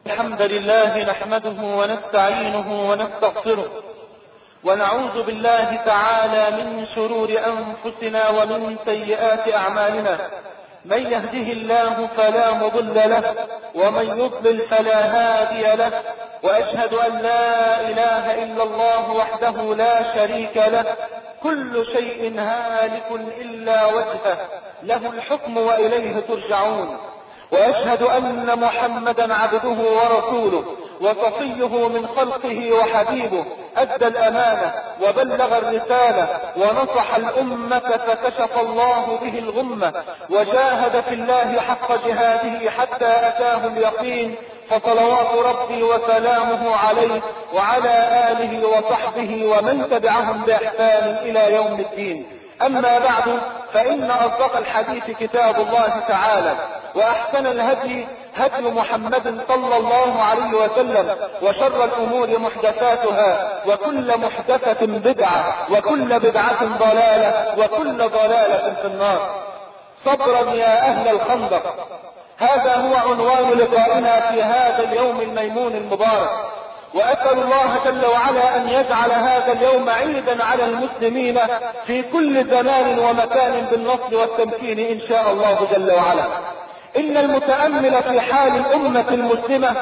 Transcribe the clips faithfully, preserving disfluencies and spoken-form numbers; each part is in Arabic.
الحمد لله نحمده ونستعينه ونستغفره ونعوذ بالله تعالى من شرور أنفسنا ومن سيئات أعمالنا. من يهده الله فلا مضل له ومن يضلل فلا هادي له، وأشهد أن لا إله إلا الله وحده لا شريك له، كل شيء هالك إلا وجهه، له الحكم وإليه ترجعون. وأشهد أن محمدا عبده ورسوله وصفيه من خلقه وحبيبه، أدى الأمانة وبلغ الرسالة ونصح الأمة فكشف الله به الغمة، وجاهد في الله حق جهاده حتى أتاه اليقين، فصلوات ربي وسلامه عليه وعلى آله وصحبه ومن تبعهم بإحسان إلى يوم الدين. أما بعد، فإن أصدق الحديث كتاب الله تعالى، وأحسن الهدي هدي محمد صلى الله عليه وسلم، وشر الأمور محدثاتها، وكل محدثة بدعة، وكل بدعة ضلالة، وكل ضلالة في النار. صبرا يا أهل الخندق، هذا هو عنوان لقائنا في هذا اليوم الميمون المبارك، وأسأل الله جل وعلا أن يجعل هذا اليوم عيدا على المسلمين في كل زمان ومكان بالنصر والتمكين إن شاء الله جل وعلا. إن المتأمل في حال الأمة المسلمة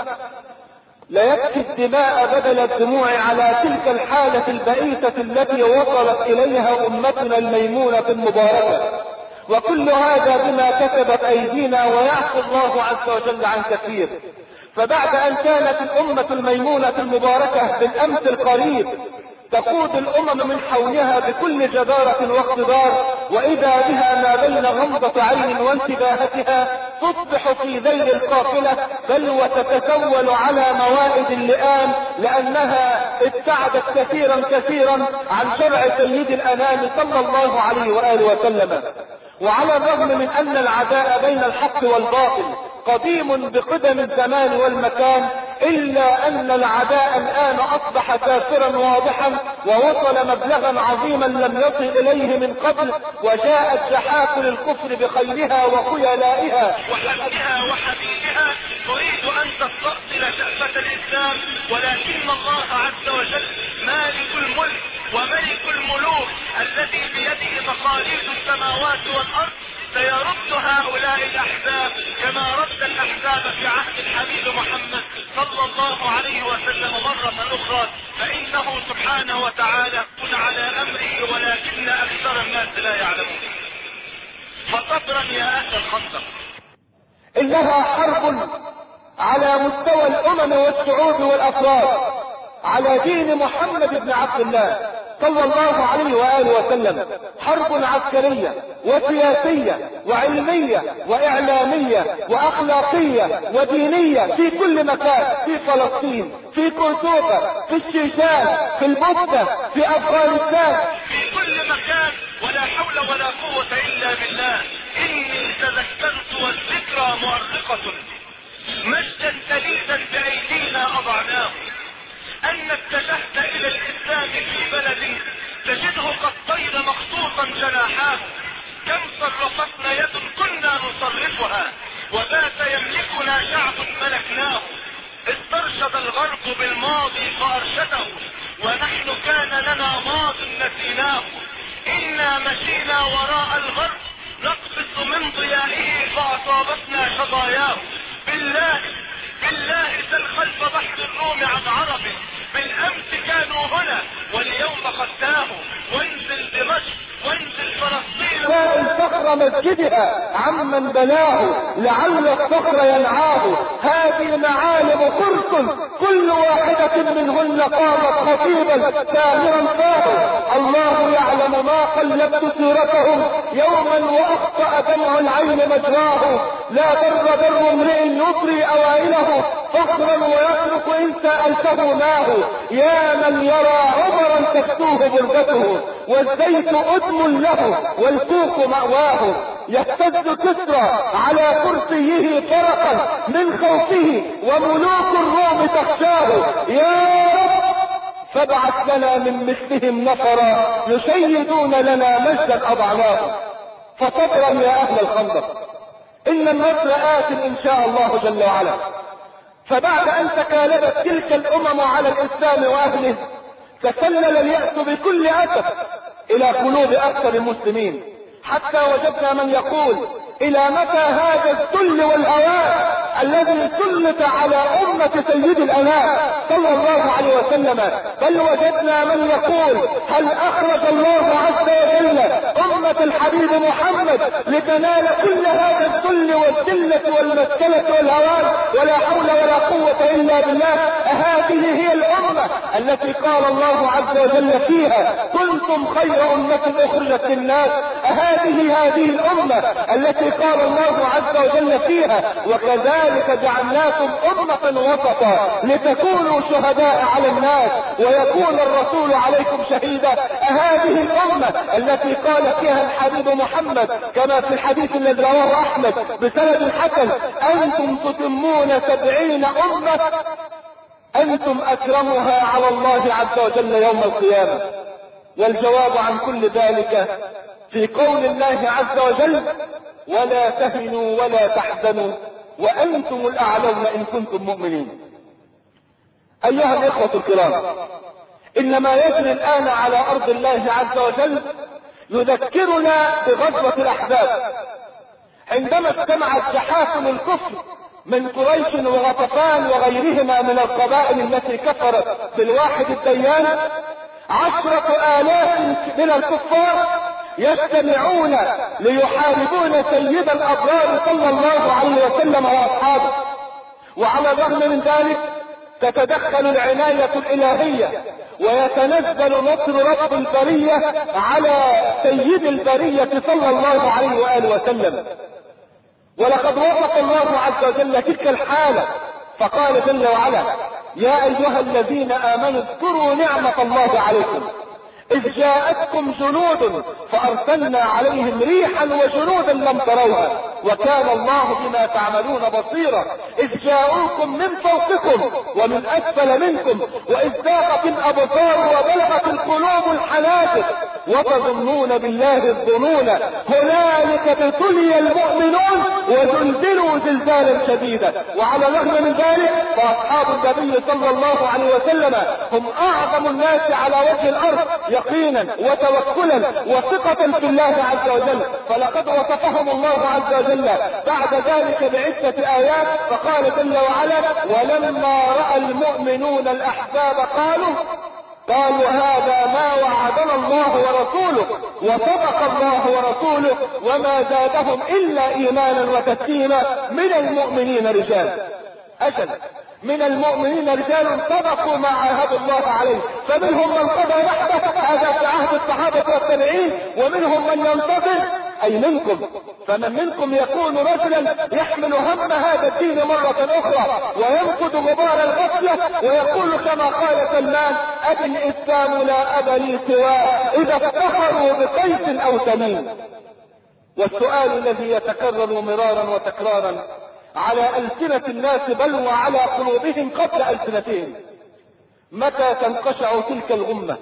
ليبكي الدماء بدل الدموع على تلك الحالة البئيسة التي وصلت إليها أمتنا الميمونة المباركة، وكل هذا بما كسبت أيدينا، ويعفو الله عز وجل عن كثير. فبعد أن كانت الأمة الميمونة المباركة بالأمس القريب تقود الأمم من حولها بكل جدارة واقتدار، وإذا بها ما بين غمضة عين وانتباهتها تصبح في ذيل القافلة، بل وتتسول على موائد اللئام، لأنها ابتعدت كثيرا كثيرا عن شرع سيد الأنام صلى الله عليه وآله وسلم. وعلى الرغم من أن العداء بين الحق والباطل قديم بقدم الزمان والمكان، إلا أن العداء الآن أصبح كافرا واضحا، ووصل مبلغا عظيما لم يصل إليه من قبل، وجاءت جحافل الكفر بخيلها وخيلائها وحبها وحبيبها تريد أن تستأصل شأفة الإسلام، ولكن الله عز وجل مالك الملك وملك الملوك الذي بيده مقاليد السماوات والأرض سيرد هؤلاء الأحزاب كما رد الأحزاب في عهد الحبيب محمد صلى الله عليه وسلم مرة أخرى، فإنه سبحانه وتعالى قد على أمره ولكن أكثر الناس لا يعلمون. فصبرا يا أهل الخندق، إنها حرب على مستوى الأمم والشعوب والأفراد على دين محمد بن عبد الله صلى الله عليه وآله وسلم، حرب عسكرية وسياسية وعلمية وإعلامية وأخلاقية ودينية في كل مكان، في فلسطين، في كرتوكا، في الشيشان، في البوسنة، في أفغانستان، في كل مكان. ولا حول ولا قوة إلا بالله. إني تذكرت والذكرى مؤرقة، مجدا تليدا بأيدينا أضعناه، أن اتجهت إلى الإسلام في بلد تجده قد طير مخصوصا جناحاه، كم صرفتنا يد كنا نصرفها، وبات يملكنا شعب ملكناه. استرشد الغرب بالماضي فأرشده، ونحن كان لنا ماض نسيناه. إنا مشينا وراء الغرب نقصص من ضيائه فأصابتنا شظاياه. بالله بالله سل خلف بحر الروم عن عرب، بالأمس كانوا هنا واليوم قد تاهوا. وانزل دمشق وانزل فلسطين، سائل صخر مسجدها عمن بناه، لعل الصخر ينعاه. هذه معالم قرص كل واحدة منهن قامت خطيبا ساهرا فاه. الله يعلم ما قلبت سيرتهم يوما وأخطأ دمع العين مجراه. لا بر بر امرئ يطري أوائله فخرا ويترك إن سألته ماه. يا من يرى عمرا تكتوه بربته، والزيت أدم له والكوك مأواه. يهتز كسرى على كرسيه فرقا من خوفه، وملوك الروم تخشاه. يا رب فابعث لنا من مثلهم نفرا يشيدون لنا مجدا أضعناه. فصبرا يا أهل الخندق، إن النصر آت إن شاء الله جل وعلا. فبعد أن تكالبت تلك الأمم على الإسلام وأهله تسلل اليأس بكل أسف إلى قلوب أكثر المسلمين، حتى وجدنا من يقول: إلى متى هذا الذل والهوان الذي سلط على أمة سيد الأنام صلى الله عليه وسلم؟ بل وجدنا من يقول: هل أخرج الله عز وجل أمة الحبيب محمد لتنال كل هذا الذل والذلة والمسكنة والهوان ولا حول ولا قوة إلا بالله؟ هذه هي الأمة التي قال الله عز وجل فيها: كنتم خير أمة أخرجت للناس. هذه هذه الأمة التي قال الله عز وجل فيها: وكذلك جعلناكم أمة وسطا لتكونوا شهداء على الناس ويكون الرسول عليكم شهيدا. هذه الأمة التي قال فيها الحبيب محمد كما في الحديث الذي رواه أحمد بسند حسن: أنتم تتمون سبعين أمة أنتم أكرمها على الله عز وجل يوم القيامة. والجواب عن كل ذلك في قول الله عز وجل: ولا تهنوا ولا تحزنوا وأنتم الأعلون إن كنتم مؤمنين. أيها الإخوة الكرام، إن ما يجري الآن على أرض الله عز وجل يذكرنا بغزوة الأحزاب، عندما اجتمعت جحافل الكفر من قريش وغطفان وغيرهما من القبائل التي كفرت بالواحد الديان. عشرة آلاف من الكفار يجتمعون ليحاربون سيد الأبرار صلى الله عليه وسلم وأصحابه، وعلى الرغم من ذلك تتدخل العناية الإلهية ويتنزل نصر رب البرية على سيد البرية صلى الله عليه وآله وسلم. ولقد وصف الله عز وجل تلك الحالة فقال جل وعلا: يا أيها الذين آمنوا اذكروا نعمة الله عليكم إذ جاءتكم جنود فأرسلنا عليهم ريحا وجنودا لم تروها وكان الله بما تعملون بصيرا إذ جاءوكم من فوقكم ومن أسفل منكم وإذ ذاقت الأبصار وبلغت القلوب الحناجر وتظنون بالله الظنون هنالك ابتلي المؤمنون وزلزلوا زلزالا شديدا. وعلى الرغم من ذلك فأصحاب النبي صلى الله عليه وسلم هم أعظم الناس على وجه الأرض يقينا وتوكلا وثقة في الله عز وجل، فلقد وصفهم الله عز وجل بعد ذلك بعدة آيات فقال جل وعلا: ولما رأى المؤمنون الأحزاب قالوا قالوا هذا ما وعدنا الله ورسوله وصدق الله ورسوله وما زادهم إلا إيمانا وتسليما من المؤمنين رجال. أجل من المؤمنين رجال صدقوا ما عاهدوا الله عليه، فمنهم من قضى نحبه هذا في عهد الصحابة والتابعين، ومنهم من ينتظر أي منكم، فمن منكم يكون رجلا يحمل هم هذا الدين مرة أخرى وينقض غبار الغفلة ويقول كما قال سلمان: أبي الإسلام لا أب لي سواه إذا افتخروا بقيس أو تميم. والسؤال الذي يتكرر مرارا وتكرارا على ألسنة الناس بل وعلى قلوبهم قبل ألسنتهم: متى تنقشع تلك الغمة؟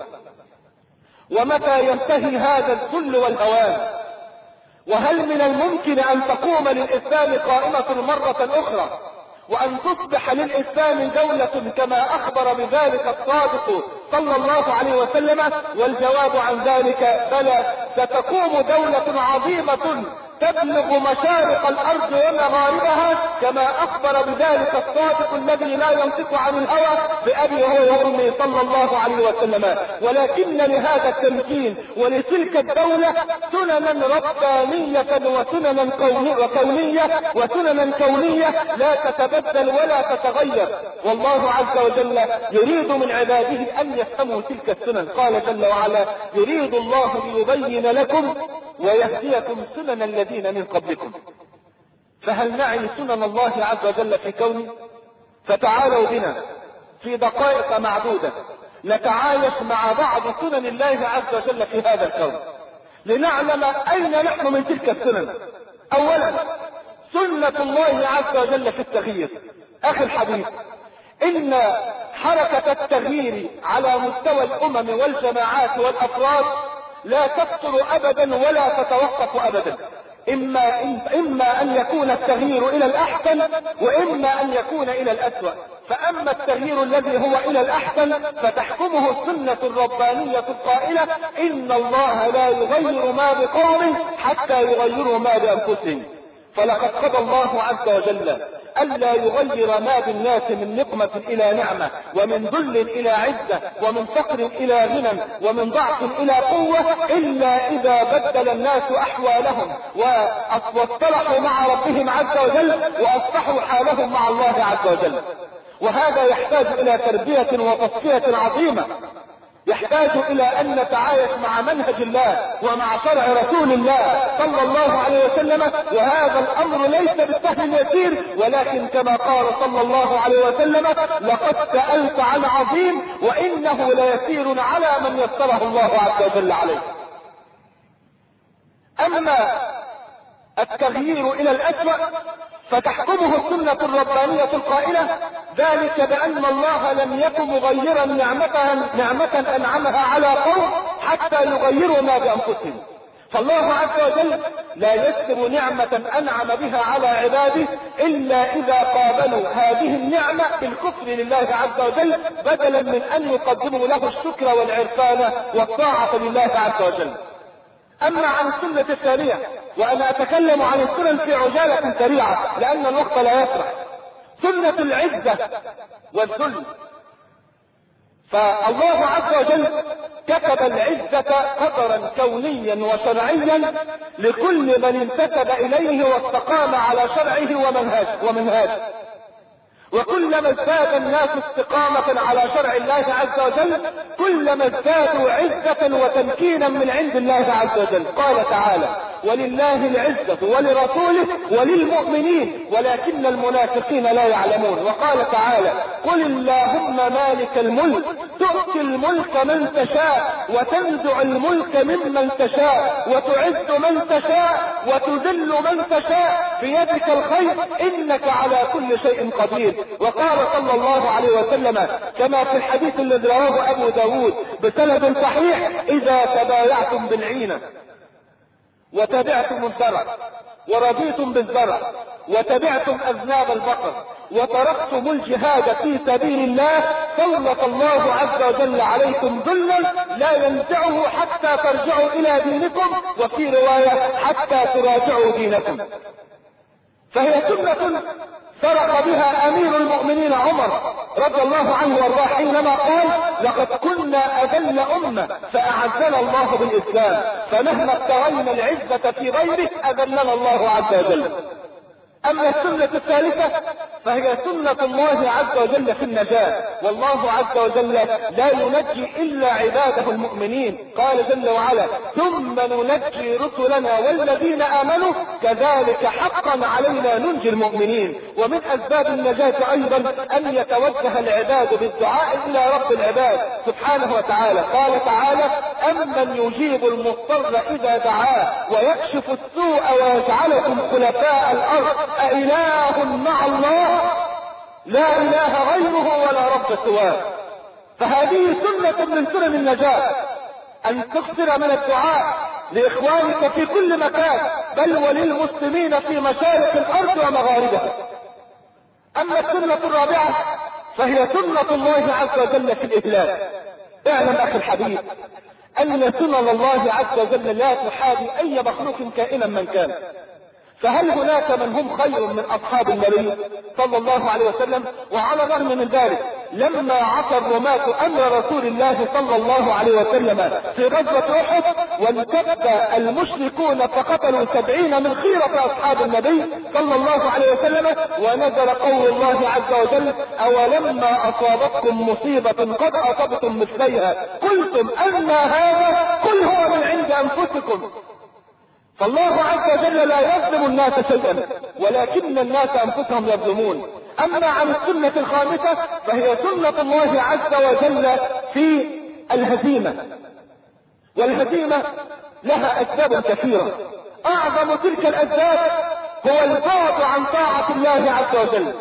ومتى ينتهي هذا الذل والهوان؟ وهل من الممكن أن تقوم للإسلام قائمة مرة أخرى وأن تصبح للإسلام دولة كما أخبر بذلك الصادق صلى الله عليه وسلم؟ والجواب عن ذلك بلى، ستقوم دولة عظيمة تبلغ مشارق الأرض ومغاربها كما أخبر بذلك الصادق الذي لا ينطق عن الهوى بأبي هو وأمي صلى الله عليه وسلم. ولكن لهذا التمكين ولتلك الدولة سننا ربانية وسننا وكونية وسننا كونية لا تتبدل ولا تتغير، والله عز وجل يريد من عباده أن يفهموا تلك السنن. قال جل وعلا: يريد الله ليبين لكم ويهديكم سنن الذين من قبلكم. فهل نعي سنن الله عز وجل في كونه؟ فتعالوا بنا في دقائق معدودة نتعايش مع بعض سنن الله عز وجل في هذا الكون لنعلم أين نحن من تلك السنن. أولا، سنة الله عز وجل في التغيير. أخي الحبيب، إن حركة التغيير على مستوى الأمم والجماعات والأفراد لا تقصر أبدا ولا تتوقف أبدا، إما, إما أن يكون التغيير إلى الأحسن وإما أن يكون إلى الأسوأ. فأما التغيير الذي هو إلى الأحسن فتحكمه السنة الربانية القائلة إن الله لا يغير ما بقوم حتى يغيروا ما بأنفسهم. فلقد قضى الله عز وجل ألا يغير ما بالناس من نقمة إلى نعمة، ومن ذل إلى عزة، ومن فقر إلى غنى، ومن ضعف إلى قوة، إلا إذا بدل الناس أحوالهم واصطلحوا مع ربهم عز وجل وأصلحوا حالهم مع الله عز وجل. وهذا يحتاج إلى تربية وتصفية عظيمة، يحتاج إلى أن نتعايش مع منهج الله ومع شرع رسول الله صلى الله عليه وسلم. وهذا الأمر ليس بالسهل يسير، ولكن كما قال صلى الله عليه وسلم لقد سألت عن عظيم وإنه ليسير على من يسره الله عز وجل عليه. أما التغيير إلى الأسوأ فتحكمه السنة الربانية القائلة ذلك بأن الله لم يكن مغيرا نعمة, نعمة أنعمها على قوم حتى يغيروا ما بأنفسهم. فالله عز وجل لا يذكر نعمة أنعم بها على عباده إلا إذا قابلوا هذه النعمة بالكفر لله عز وجل، بدلا من أن يقدموا له الشكر والعرفان والطاعة لله عز وجل. أما عن السنة الثانية، وأنا أتكلم عن السنن في عجالة سريعة لأن الوقت لا يسرع، سنة العزة والذل. فالله عز وجل كتب العزة قدرا كونيا وشرعيا لكل من انتسب إليه واستقام على شرعه ومنهاج ومنهاجه. وكلما ازداد الناس استقامة على شرع الله عز وجل كلما ازدادوا عزة وتمكينا من عند الله عز وجل. قال تعالى ولله العزة ولرسوله وللمؤمنين ولكن المنافقين لا يعلمون. وقال تعالى قل اللهم مالك الملك تؤتي الملك من تشاء وتنزع الملك ممن تشاء وتعز من تشاء وتذل من تشاء بيدك الخير إنك على كل شيء قدير. وقال صلى الله عليه وسلم كما في الحديث الذي رواه أبو داود بسند صحيح إذا تبايعتم بالعينة وتبعتم الزرع ورضيتم بالزرع وتبعتم أذناب البقر وتركتم الجهاد في سبيل الله سلط الله عز وجل عليكم ذلا لا ينزعه حتى ترجعوا إلى دينكم، وفي رواية حتى تراجعوا دينكم. فهي سنة فرق بها أمير المؤمنين عمر رضي الله عنه وارضاه حينما قال لقد كنا أذل أمة فأعزنا الله بالإسلام فمهما ابتغينا العزة في غيره أذلنا الله عز وجل. أما السنة الثالثة فهي سنة الله عز وجل في النجاة، والله عز وجل لا ينجي إلا عباده المؤمنين. قال جل وعلا ثم ننجي رسلنا والذين آمنوا كذلك حقا علينا ننجي المؤمنين. ومن أسباب النجاة أيضا أن يتوجه العباد بالدعاء إلى رب العباد سبحانه وتعالى. قال تعالى أمن يجيب المضطر إذا دعاه ويكشف السوء ويجعلكم خلفاء الأرض أإله مع الله لا إله غيره ولا رب سواه. فهذه سنة من سنن النجاة أن تكثر من الدعاء لإخوانك في كل مكان بل وللمسلمين في مشارق الأرض ومغاربها. أما السنة الرابعة فهي سنة الله عز وجل في الإهلاك. اعلم أخي الحبيب أن سنن الله عز وجل لا تحابي أي مخلوق كائنا من كان. فهل هناك من هم خير من أصحاب النبي صلى الله عليه وسلم؟ وعلى الرغم من ذلك لما عصى الرماة أمر رسول الله صلى الله عليه وسلم في غزوة أحد وانتب المشركون فقتلوا سبعين من خيرة أصحاب النبي صلى الله عليه وسلم ونزل قول الله عز وجل أولما أصابتكم مصيبة قد أصبتم مثليها قلتم أن هذا قل هو من عند أنفسكم. فالله عز وجل لا يظلم الناس شيئا ولكن الناس أنفسهم يظلمون. أما عن السنة الخامسة فهي سنة الله عز وجل في الهزيمة، والهزيمة لها أسباب كثيرة. أعظم تلك الأسباب هو البعد عن طاعة الله عز وجل،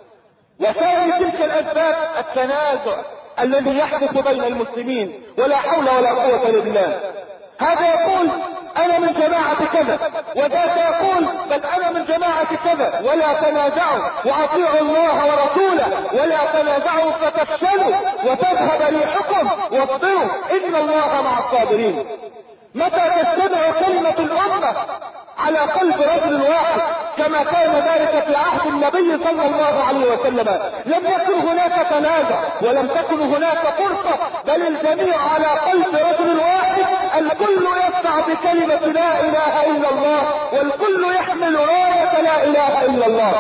وثاني تلك الأسباب التنازع الذي يحدث بين المسلمين ولا حول ولا قوة إلا بالله. هذا يقول انا من جماعة كذا، وذاك يقول بل انا من جماعة كذا. ولا تنازعوا واطيعوا الله ورسوله ولا تنازعوا فتفشلوا وتذهب ريحكم واصبروا ان الله مع الصابرين. متى تجتمع كلمة الامة على قلب رجل واحد كما كان ذلك في عهد النبي صلى الله عليه وسلم؟ لم يكن هناك تنازع ولم تكن هناك فرصة، بل الجميع على قلب رجل واحد، الكل يسعى بكلمة لا اله الا الله، والكل يحمل راية لا اله الا الله.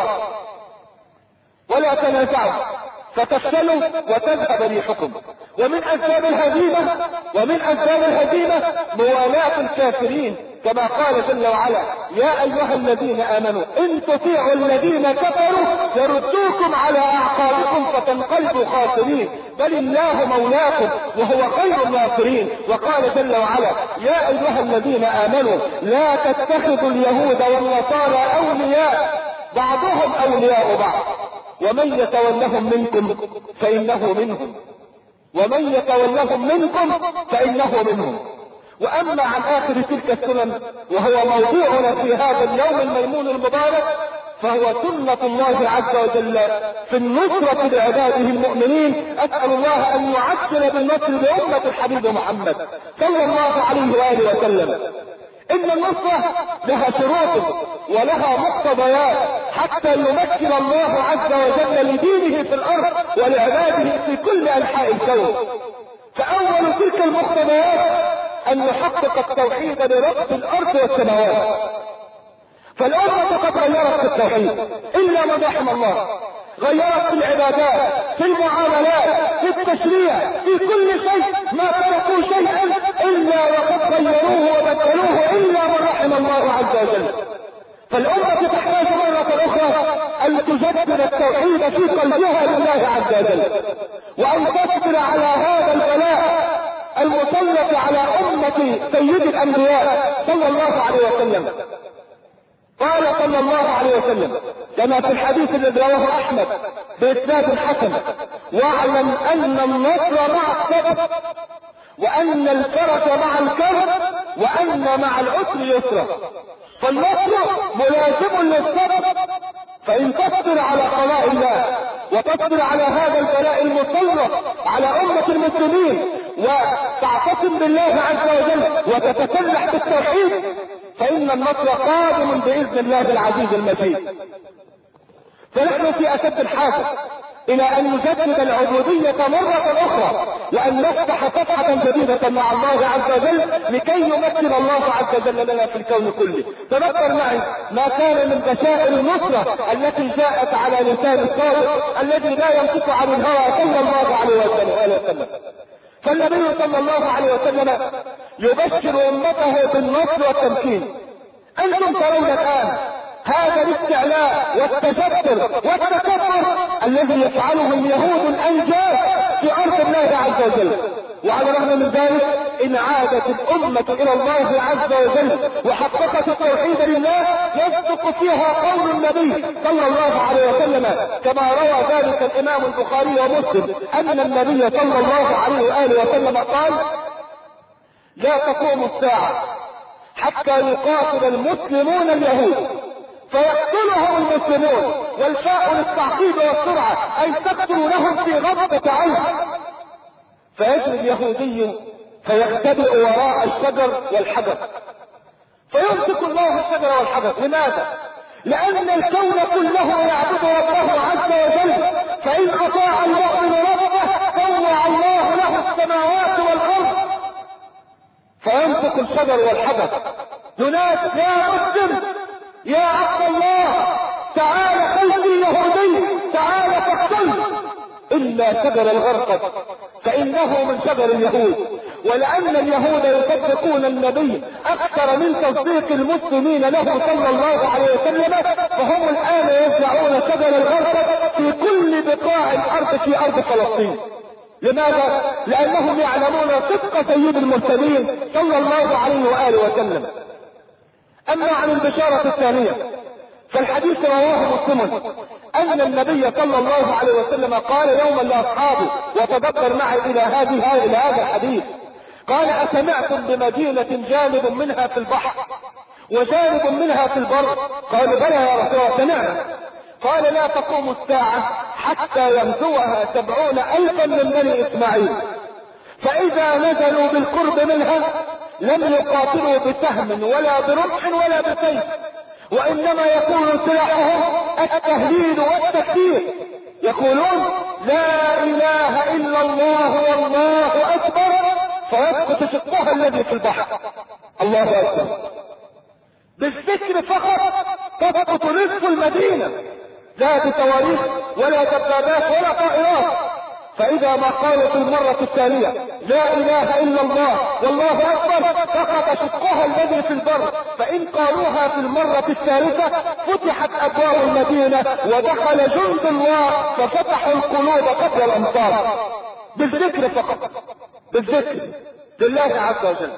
ولا تنازعوا فتفشلوا وتذهب ريحكم. ومن اسباب الهزيمة ومن اسباب الهزيمة موالاة الكافرين، كما قال جل وعلا يا ايها الذين امنوا ان تطيعوا الذين كفروا يردوكم على اعقابكم فتنقلبوا خاسرين، بل الله مولاكم وهو خير الناصرين. وقال جل وعلا يا ايها الذين امنوا لا تتخذوا اليهود والنصارى اولياء بعضهم اولياء بعض ومن يتولهم منكم فانه منهم ومن يتولهم منكم فانه منهم. واما عن اخر تلك السنن وهو موضوعنا في هذا اليوم الميمون المبارك، فهو سنة الله عز وجل في النصرة لعباده المؤمنين. اسأل الله ان يعجل بالنصر لأمة الحبيب محمد صلى الله عليه وآله وسلم. ان النصرة لها شروط ولها مقتضيات حتى يمكن الله عز وجل لدينه في الارض ولعباده في كل انحاء الكون. فاول تلك المقتضيات ان نحقق التوحيد لرب الارض والسماوات. فالامة قد غيرت في التوحيد الا من رحم الله، غيرت في العبادات في المعاملات في التشريع في كل شيء، ما تركوا شيئا الا وقد غيروه وبدلوه الا من رحم الله عز وجل. فالامة تحتاج مرة اخرى ان تجدد التوحيد في قلبها لله عز وجل، وان تصبر على هذا البلاء المسلط على امة سيد الانبياء صلى الله عليه وسلم. قال صلى الله عليه وسلم كما في الحديث الذي رواه احمد باسناد حسن واعلم ان النصر مع الصبر وان الفرج مع الكرب وان مع العسر يسرا. فالنصر ملازم للصبر، فان تصبر على قضاء الله وتصبر على هذا البلاء المسلط على امة المسلمين وتعتصم بالله عز وجل وتتسلح بالتوحيد فان النصر قادم باذن الله العزيز المجيد. فنحن في اشد الحاجة الى ان نجدد العبودية مرة اخرى وان نفتح صفحة جديدة مع الله عز وجل لكي يمكن الله عز وجل لنا في الكون كله. تذكر معي ما كان من بشائر النصرة التي جاءت على لسان الصادق الذي لا ينطق عن الهوى صلى الله عليه وسلم. فالنبي صلى الله عليه وسلم يبشر امته بالنصر والتمكين. انتم ترون الان هذا الاستعلاء والتجبر والتكبر الذي يفعله اليهود الانجاز في ارض الله عز وجل، وعلى الرغم من ذلك ان عادت الامة الى الله عز وجل وحققت التوحيد لله يصدق فيها قول النبي صلى الله عليه وسلم كما روى ذلك الامام البخاري ومسلم ان النبي صلى الله عليه وآله وسلم قال لا تقوم الساعة حتى يقاتل المسلمون اليهود فيقتلهم المسلمون، والفاء للتعقيب والسرعة اي تقتلونهم في غضبة عين. فيجري اليهودي فيختبئ وراء الشجر والحجر فيمسك الله الشجر والحجر. لماذا؟ لان الكون كله يعبد ربه عز وجل، فان اطاع المؤمن ربه طوع الله له السماوات والارض. فيمسك الشجر والحجر ينادي يا مسلم يا عبد الله تعال خلفي يهودي تعال فاقتله، الا شجر الغرقد فانه من شجر اليهود. ولان اليهود يصدقون النبي اكثر من تصديق المسلمين له صلى الله عليه وسلم، فهم الان يزرعون شجر الغرقد في كل بقاع الارض في ارض فلسطين. لماذا؟ لانهم يعلمون صدق سيد المرسلين صلى الله عليه واله وسلم. اما عن البشارة الثانية فالحديث رواه مسلم ان النبي صلى الله عليه وسلم قال يوما لاصحابه، وتذكر معي الى هذه الى هذا الحديث، قال أسمعتم بمدينة جانب منها في البحر وجانب منها في البر؟ قالوا بلى يا رسول الله سمعنا. قال لا تقوم الساعة حتى يغزوها سبعون ألفا من بني إسماعيل، فإذا نزلوا بالقرب منها لم يقاتلوا بسهم ولا برمح ولا بسيف، وإنما يكون سلاحهم التهليل والتكبير، يقولون لا إله إلا الله والله أكبر، فيسقط شقها الذي في البحر. الله أكبر. بالذكر فقط تسقط نصف المدينة، لا بصواريخ ولا دبابات ولا طائرات. فإذا ما قالوا في المرة الثانية لا إله إلا الله والله أكبر سقط شقها الذي في البر، فإن قالوها في المرة الثالثة فتحت أبواب المدينة ودخل جند الله ففتحوا القلوب قبل الأمطار. بالذكر فقط، بالذكر لله عز وجل.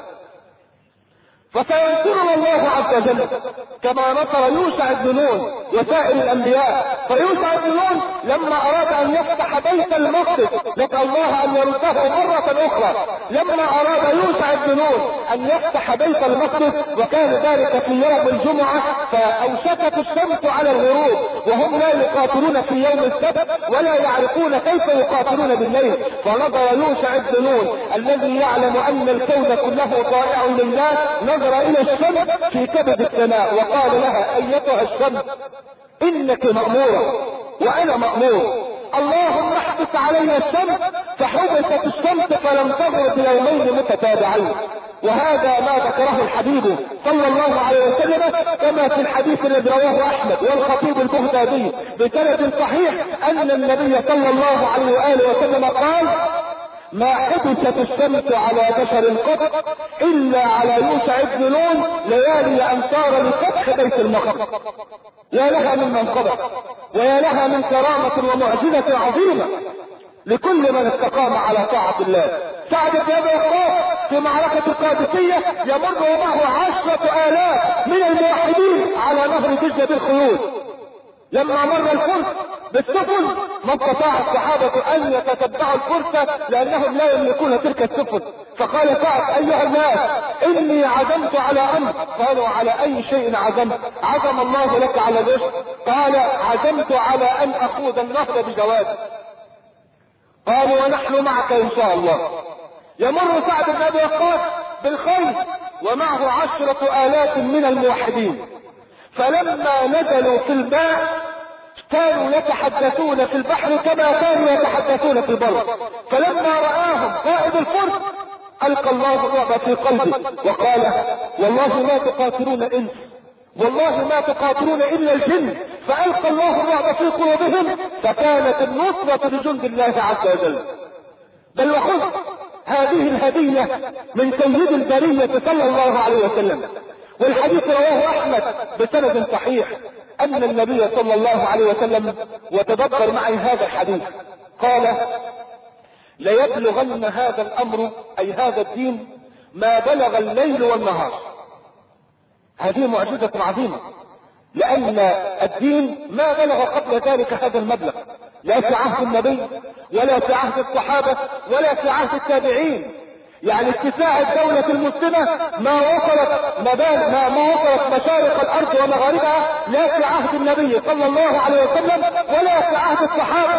فسينصرنا الله عز وجل كما نصر يوشع بن نون وسائر الانبياء. فيوشع بن نون لما اراد ان يفتح بيت المقدس نسأل الله ان يرده مرة اخرى، لما اراد يوشع بن نون ان يفتح بيت المقدس وكان ذلك في يوم الجمعة، فاوشكت الشمس على الغروب وهم لا يقاتلون في يوم السبت ولا يعرفون كيف يقاتلون بالليل، فنظر يوشع بن نون الذي يعلم ان الكون كله طائع لله نظر الى الشمس في كبد السماء وقال لها ايتها الشمس انك مأمورة وانا مأمور، اللهم احبس علينا الشمس، فحبست الشمس فلم تغرب يومين متتابعين. وهذا ما ذكره الحبيب صلى الله عليه وسلم كما في الحديث الذي رواه احمد والخطيب البغدادي بسند صحيح ان النبي صلى الله عليه واله وسلم قال ما حدثت الشمس على بشر قط الا على يوشع بن نون ليالي امطار لفتح بيت المقدس. يا لها من منقبة ويا لها من كرامة ومعجزة عظيمة لكل من استقام على طاعة الله. سعد بن ابي وقاص في معركة القادسية يمر معه عشرة آلاف من الموحدين على نهر دجلة بالخيول. لما مر الفرس بالسفن ما استطاع الصحابة ان يتتبعوا الفرس لانهم لا يملكون تلك السفن، فقال سعد ايها الناس اني عزمت على امر. قالوا على اي شيء عزمت؟ عزم الله لك على الرشد. قال عزمت على ان اخوض النهر بجواد. قالوا ونحن معك ان شاء الله. يمر سعد بن ابي وقاص بالخيل ومعه عشرة الاف من الموحدين، فلما نزلوا في الماء كانوا يتحدثون في البحر كما كانوا يتحدثون في البر، فلما رآهم قائد الفرس ألقى الله الرعب في قلبه وقال والله ما تقاتلون الإنس والله ما تقاتلون إلا الجن، فألقى الله الرعب في قلوبهم فكانت النصرة لجند الله عز وجل. بل وخذ هذه الهدية من سيد البرية صلى الله عليه وسلم، والحديث رواه احمد بسند صحيح ان النبي صلى الله عليه وسلم وتدبر معي هذا الحديث قال ليبلغن هذا الامر اي هذا الدين ما بلغ الليل والنهار. هذه معجزة عظيمة لان الدين ما بلغ قبل ذلك هذا المبلغ، لا في عهد النبي ولا في عهد الصحابة ولا في عهد التابعين. يعني اتساع الدولة المسلمة ما وصلت مبالغ ما, ما وصلت مشارق الارض ومغاربها لا في عهد النبي صلى الله عليه وسلم ولا في عهد الصحابة،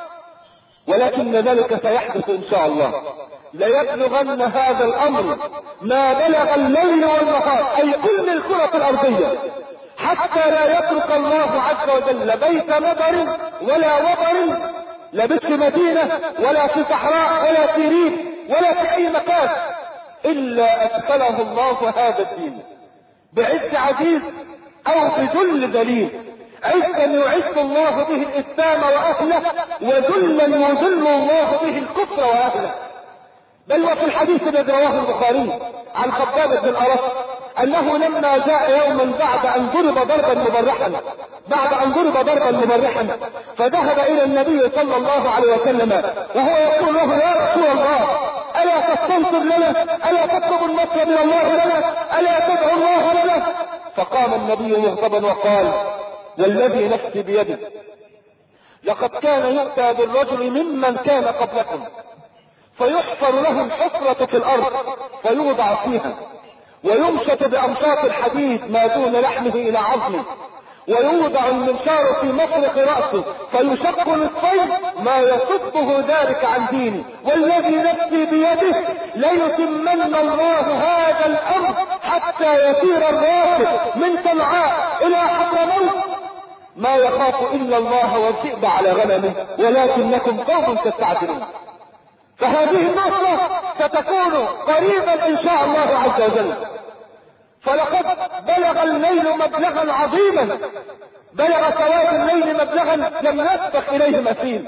ولكن ذلك سيحدث ان شاء الله. ليبلغن هذا الامر ما بلغ الليل والنهار اي كل الكرة الارضية، حتى لا يترك الله عز وجل بيت مطر ولا وطر، لا بيت في مدينة ولا في صحراء ولا في ريف ولا في اي مكان الا ادخله الله هذا الدين بعز عزيز او بذل ذليل، عزا يعز الله به الاسلام واهله وذلا يذل الله به الكفر واهله. بل وفي الحديث الذي رواه البخاري عن خباب بن الأرط انه لما جاء يوما بعد ان ضرب ضربا مبرحا بعد ان ضرب ضربا مبرحا فذهب الى النبي صلى الله عليه وسلم وهو يقول له يا رسول الله الا تستنصر لنا، الا تطلب النصر من الله لنا، الا تدعو الله لنا؟ فقام النبي مغضبا وقال والذي نفسي بيده لقد كان يؤتى بالرجل ممن كان قبلكم فيحفر لهم حفرة في الارض فيوضع فيها، ويمشط بامشاط الحديد ما دون لحمه الى عظمه، ويوضع المنشار في مفرق رأسه فيشق نصفين، ما يصده ذلك عن ديني، والذي نفسي بيده ليتمن الله هذا الامر حتى يسير الراكب من صنعاء الى حضرموت ما يخاف الا الله والذئب على غنمه، ولكنكم قوم تستعجلون. فهذه النصرة ستكون قريبا ان شاء الله عز وجل. فلقد بلغ الليل مبلغا عظيما، بلغ سواد الليل مبلغا لم يسبق اليه مثيل،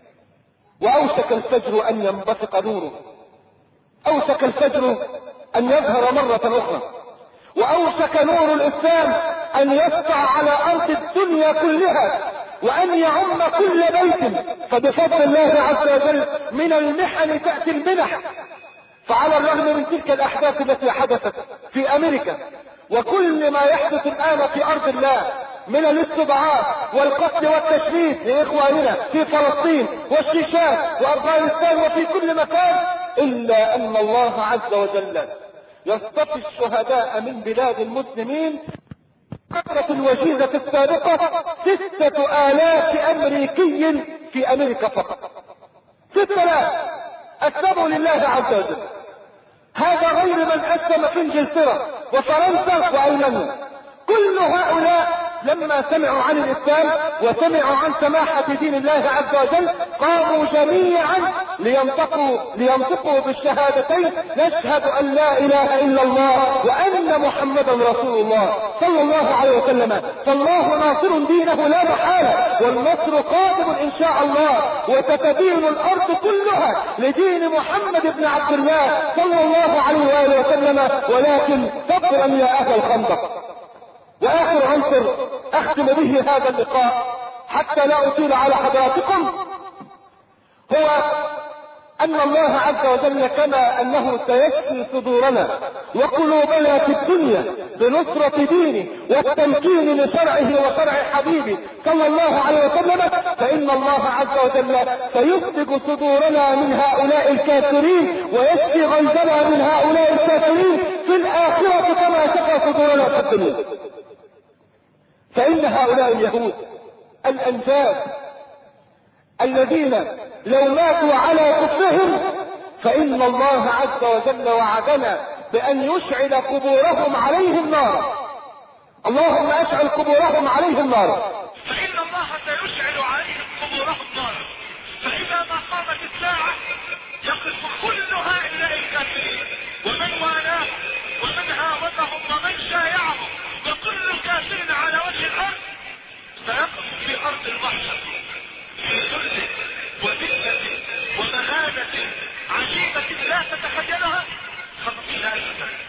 واوشك الفجر ان ينبثق نوره، اوشك الفجر ان يظهر مرة اخرى، واوشك نور الاسلام ان يسطع على ارض الدنيا كلها وان يعم كل بيت. فبفضل الله عز وجل من المحن تأتي المنح. فعلى الرغم من تلك الاحداث التي حدثت في امريكا وكل ما يحدث الان في ارض الله من الاستضعاف والقتل والتشريد لاخواننا في فلسطين والشيشان وافغانستان وفي كل مكان، الا ان الله عز وجل يصطفي الشهداء من بلاد المسلمين. كثرة الوجيزة السابقة ستة آلاف أمريكي في أمريكا فقط، ستة آلاف أسلموا لله عز وجل. هذا غير من أسلم في إنجلترا وفرنسا وألمانيا. كل هؤلاء لما سمعوا عن الإسلام وسمعوا عن سماحة دين الله عز وجل قاموا جميعا لينطقوا لينطقوا بالشهادتين: نشهد أن لا إله إلا الله وأن محمدا رسول الله صلى الله عليه وسلم. فالله ناصر دينه لا محالة، والنصر قادم إن شاء الله، وتتدين الأرض كلها لدين محمد بن عبد الله صلى الله عليه وآله وسلم. ولكن صبرا يا أهل الخندق. واخر عنصر اختم به هذا اللقاء حتى لا اطيل على حضراتكم هو ان الله عز وجل كما انه سيشفي صدورنا وقلوبنا في الدنيا بنصرة دينه والتمكين لشرعه وشرع حبيبه صلى الله عليه وسلم، فان الله عز وجل سيسبق صدورنا من هؤلاء الكافرين ويشفي غيظنا من هؤلاء الكافرين في الاخرة كما شفى صدورنا في الدنيا. فإن هؤلاء اليهود الأنجاز الذين لو ماتوا على كفرهم فإن الله عز وجل وعدنا بأن يشعل قبورهم عليهم نارا. اللهم اشعل قبورهم عليهم نارا. فإن الله سيشعل عليهم قبورهم نارا، فإذا ما قامت الساعة يقف كل هؤلاء الكافرين ومن والاه ومن هاوتهم ومن شايعهم وكل كافر على وجه الارض سيقف في ارض المحشر في ذل وذلة ومهانة عجيبة لا تتخيلها خمسين الف سنة.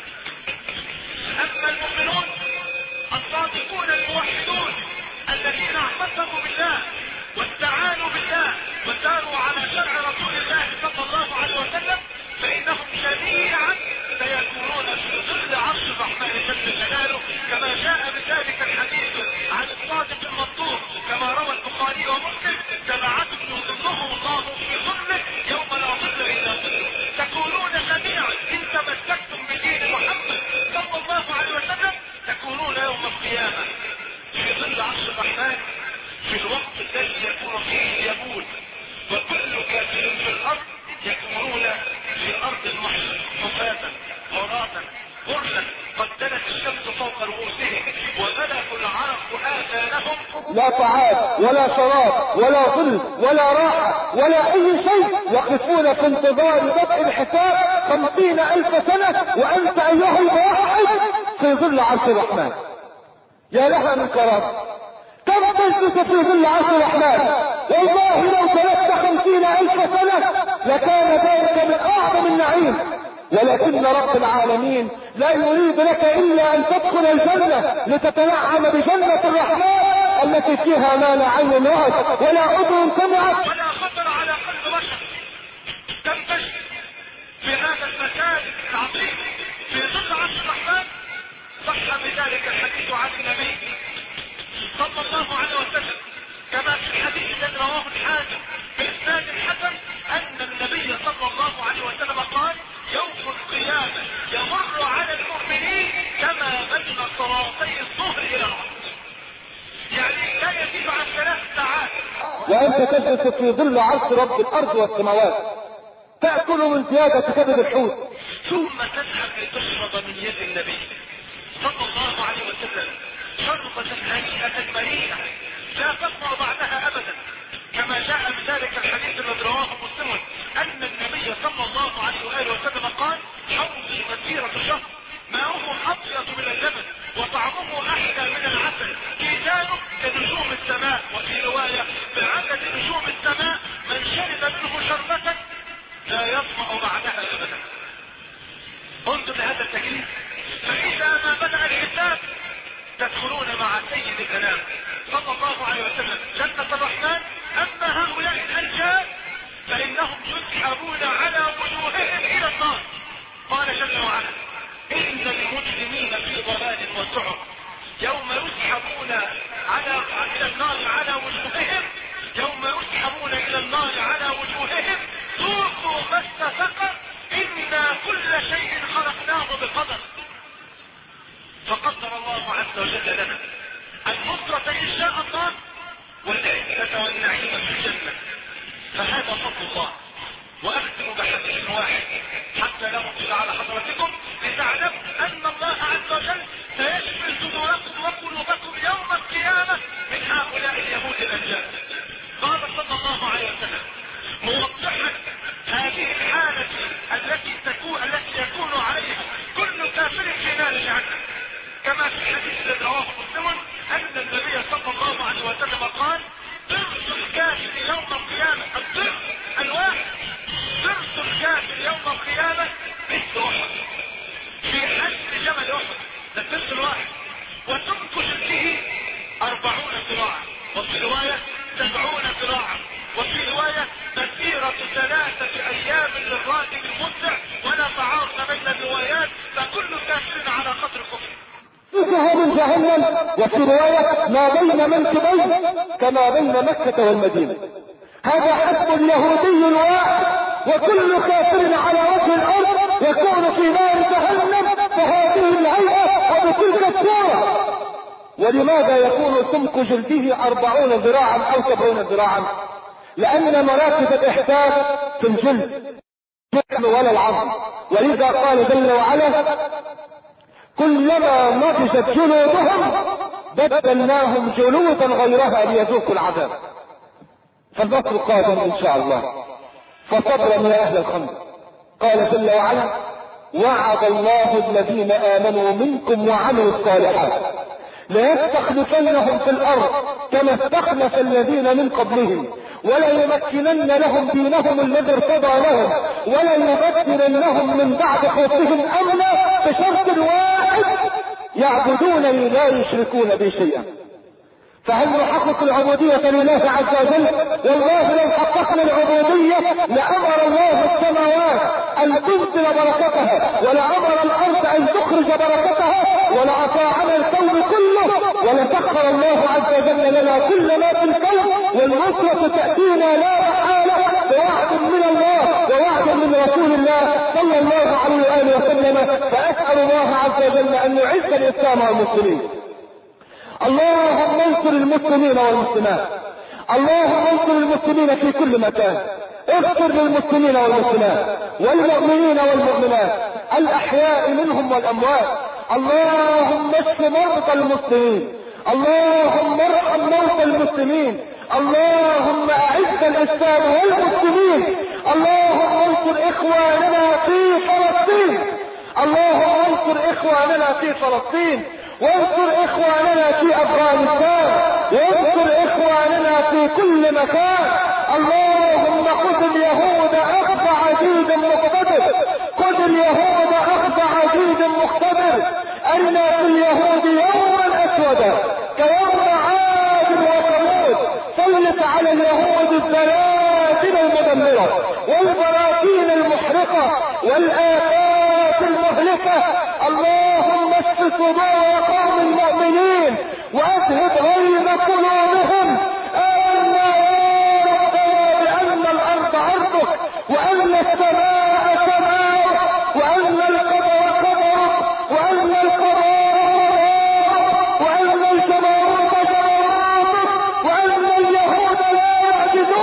اما المؤمنون الصادقون الموحدون الذين اعتصموا بالله واستعانوا بالله وساروا على شرع رسول الله صلى الله عليه وسلم فانهم جميعا سيكونون في ظل عرش الرحمن جل جلاله، كما جاء بذلك الحديث عن الصادق المصدوق كما روى البخاري ومسلم: سبعة يظلهم الله في ظله يوم لا ظل الا ظله. تكونون جميعا ان تمسكتم بدين محمد صلى الله عليه وسلم تكونون يوم القيامه في ظل عرش الرحمن في الوقت الذي يكون فيه اليهود وكل كافر في الارض يكونون في ارض المحشر حفاة عراة غرلا قد دنت الشمس فوق رؤوسهم وبلغوا العرق آذانهم. لا طعام ولا شراب ولا ظل ولا راحة ولا اي شيء، يقفون في انتظار بدء الحساب خمسين الف سنة وانت ايها الواحد في ظل عرش الرحمن. يا لها من كرامة، كم تجلس في ظل عرش الرحمن؟ والله لو تلت خمسين الف سنة لكان ذلك من اعظم النعيم. ولكن رب العالمين لا يريد لك الا ان تدخل الجنة لتتنعم بجنة الرحمن التي فيها ما لا عين رأت ولا اذن سمعت ولا خطر على قلب بشر. تنتشر في هذا المكان العظيم في ظل عرش الرحمن. صح بذلك الحديث عن النبي صلى الله عليه وسلم كما في الحديث الذي رواه الحاكم بإسناد حسن ان النبي صلى الله عليه تجلس في ظل عرش رب الارض والسماوات تأكل من زيادة كبد الحوت ثم تذهب لتشرب من يد النبي صلى الله عليه وسلم شربة هنيئة مريئة لا تقوى بعدها ابدا، كما جاء بذلك الحديث الذي رواه مسلم ان النبي صلى الله عليه واله وسلم قال: حوضي مسيرة شهر ماؤه ابيض من اللبن وطعمه احلى من العسل ميزانه كنجوم السماء، وفي رواية بعدد نجوم السماء من شرب منه شربة لا يظمأ بعدها ابدا. انظر لهذا التكليف، فاذا ما بدأ الحساب تدخلون مع سيد الانام صلى الله عليه وسلم جنة الرحمن. اما هؤلاء الانجاب فانهم يسحبون على وجوههم الى النار. قال جل وعلا: ان المجرمين في ضلال وسعر يوم يسحبون على الى النار على وجوههم يوم يسحبون الى النار على وجوههم ذوقوا مس سقر انا كل شيء خلقناه بقدر. فقدر الله عز وجل لنا النصرة ان شاء الله والعزة والنعيم في الجنة، فهذا فضل الله. واختم بحديث واحد حتى لا اطيل على حضرتكم لتعلموا ان الله عز وجل سيشفي صدوركم وقلوبكم يوم القيامة من هؤلاء اليهود الانجاب. قال صلى الله عليه وسلم موضحا هذه الحالة التي تكون التي يكون عليها كل كافر في نار جهنم، كما في الحديث الذي رواه مسلم ان النبي صلى الله عليه وسلم قال: ضرس الكافر يوم القيامة الضرس الواحد ضرس الكافر يوم القيامة مثل احد في حجم جبل احد، ده الضرس الواحد، وسمك جلده أربعون ذراعا، وفي رواية سبعون ذراعا، وفي رواية مسيرة ثلاثة أيام للراكب المسرع، ولا تعارض بين الروايات، فكل كافر على قدر كفر. من جهنم، وفي رواية ما بين منكبين كما بين مكة والمدينة. هذا حسب اليهودي الواحد، وكل كافر على وجه الأرض يكون في نار جهنم بهذه الهيئة وبتلك الصورة. ولماذا يكون سمك جلده أربعون ذراعا أو سبعون ذراعا؟ لأن مراتب الإحساس في الجلد ولا العظم، ولذا قال جل وعلا: كلما نضجت جلودهم بدلناهم جلودا غيرها ليذوقوا العذاب. فالنصر قادم ان شاء الله، فصبرا يا اهل الخندق. قال جل وعلا: وعد الله الذين امنوا منكم وعملوا الصالحات ليستخلفنهم في الارض كما استخلف الذين من قبلهم وليمكنن لهم دينهم الذي ارتضى لهم وليبدلنهم من بعد خوفهم امنا بشرط واحد: يعبدونني لا يشركون بي شيئا. فهل نحقق العبودية لله عز وجل؟ والله لو حققنا العبودية لأمر الله السماوات أن تنزل بركتها، ولأمر الأرض أن تخرج بركتها، ولأطاعنا الكون كله، ولسخر الله عز وجل لنا كل ما في الكون، والنصرة تأتينا لا محالة بوعد من الله ووعد من رسول الله صلى الله عليه وآله وسلم. فأسأل الله عز وجل أن يعز الإسلام والمسلمين. اللهم انصر المسلمين والمسلمات، اللهم انصر المسلمين في كل مكان، اغفر للمسلمين والمسلمات والمؤمنين والمؤمنات الأحياء منهم والأموات. اللهم اشف مرضى المسلمين، اللهم ارحم موتى المسلمين، اللهم اعز الاسلام والمسلمين، اللهم انصر اخواننا في فلسطين، اللهم انصر اخواننا في فلسطين، وانصر اخواننا في افغانستان، وانصر اخواننا في كل مكان. اللهم خذ اليهود اخذ عزيز مقتدر، خذ اليهود اخذ عزيز مقتدر. ارنا في اليهود يوما اسودا كيوم عاد وثمود، سلط على اليهود الزلازل المدمره والبراكين المحرقه والآفات المهلكه. اللهم اشف صدور قوم المؤمنين واذهب غيظ قلوبهم. آمنا يا ربنا بأن الأرض أرضك، وأن السماء سماؤك، وأن القدر قدرك، وأن القرار قرارك، وأن الجبروت جبروتك، وأن اليهود لا يعجزون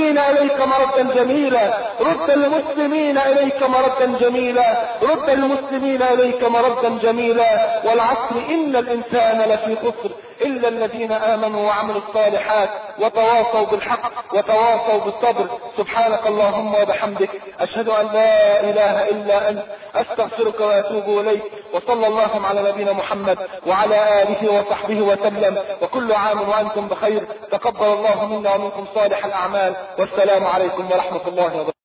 المسلمين إليك مردا جميلا، رد المسلمين إليك مردا جميلا، رد المسلمين إليك مردا جميلا. والعصر إن الإنسان لفي خسر إلا الذين آمنوا وعملوا الصالحات وتواصوا بالحق وتواصوا بالصبر. سبحانك اللهم وبحمدك، أشهد أن لا إله إلا أنت، أستغفرك وأتوب إليك. وصلى الله على نبينا محمد وعلى آله وصحبه وسلم، وكل عام وأنتم بخير. تقبل الله منا ومنكم صالح الأعمال، والسلام عليكم ورحمة الله وبركاته.